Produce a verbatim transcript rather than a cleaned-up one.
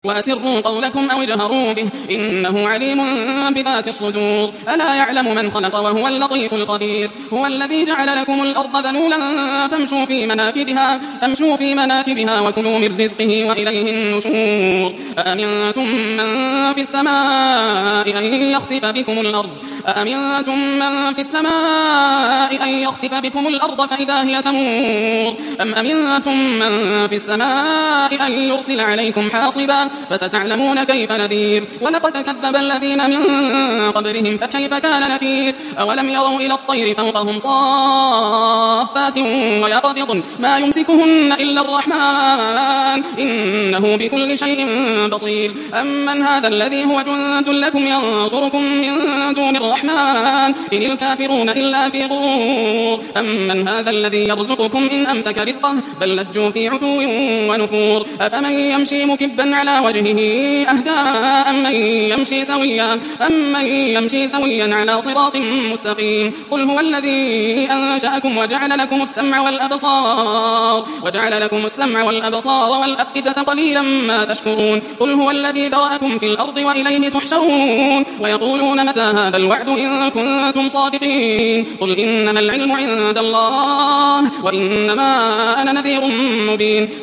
وأسروا قولكم أو اجهروا به إنه عليم بذات الصدور ألا يعلم من خلق وهو اللطيف الخبير هو الذي جعل لكم الأرض ذلولا فامشوا في مناكبها فامشوا في مناكبها وكلوا من رزقه وإليه النشور أأمنتم من في السماء أن يخسف بكم الأرض أأمنتم من في السماء أن يخسف بكم الأرض فإذا هي تمور أم أمنتم من في السماء أن يرسل عليكم حاصبا فستعلمون كيف نذير ولقد كذب الذين من قبلهم فكيف كان نكير أولم يروا إلى الطير فوقهم صافات ويقبضن ما يمسكهن إلا الرحمن إنه بكل شيء بصير أمن هذا الذي هو جند لكم ينصركم من دون الرحمن إن الكافرون إلا في غرور أمن هذا الذي يرزقكم إن أمسك رزقه بل لجوا في عتو ونفور أفمن يمشي مكبا على وجهه أهدى أمن يمشي سويا أمن يمشي سويا على صراط مستقيم قل هو الذي أنشأكم وجعل لكم السمع والأبصار وجعل لكم السمع والأبصار والأفئدة قليلا ما تشكرون قل هو الذي ذرأكم في الأرض وإليه تحشرون ويقولون متى هذا الوعد إن كنتم صادقين قل إنما العلم عند الله وإنما أنا نذير مبين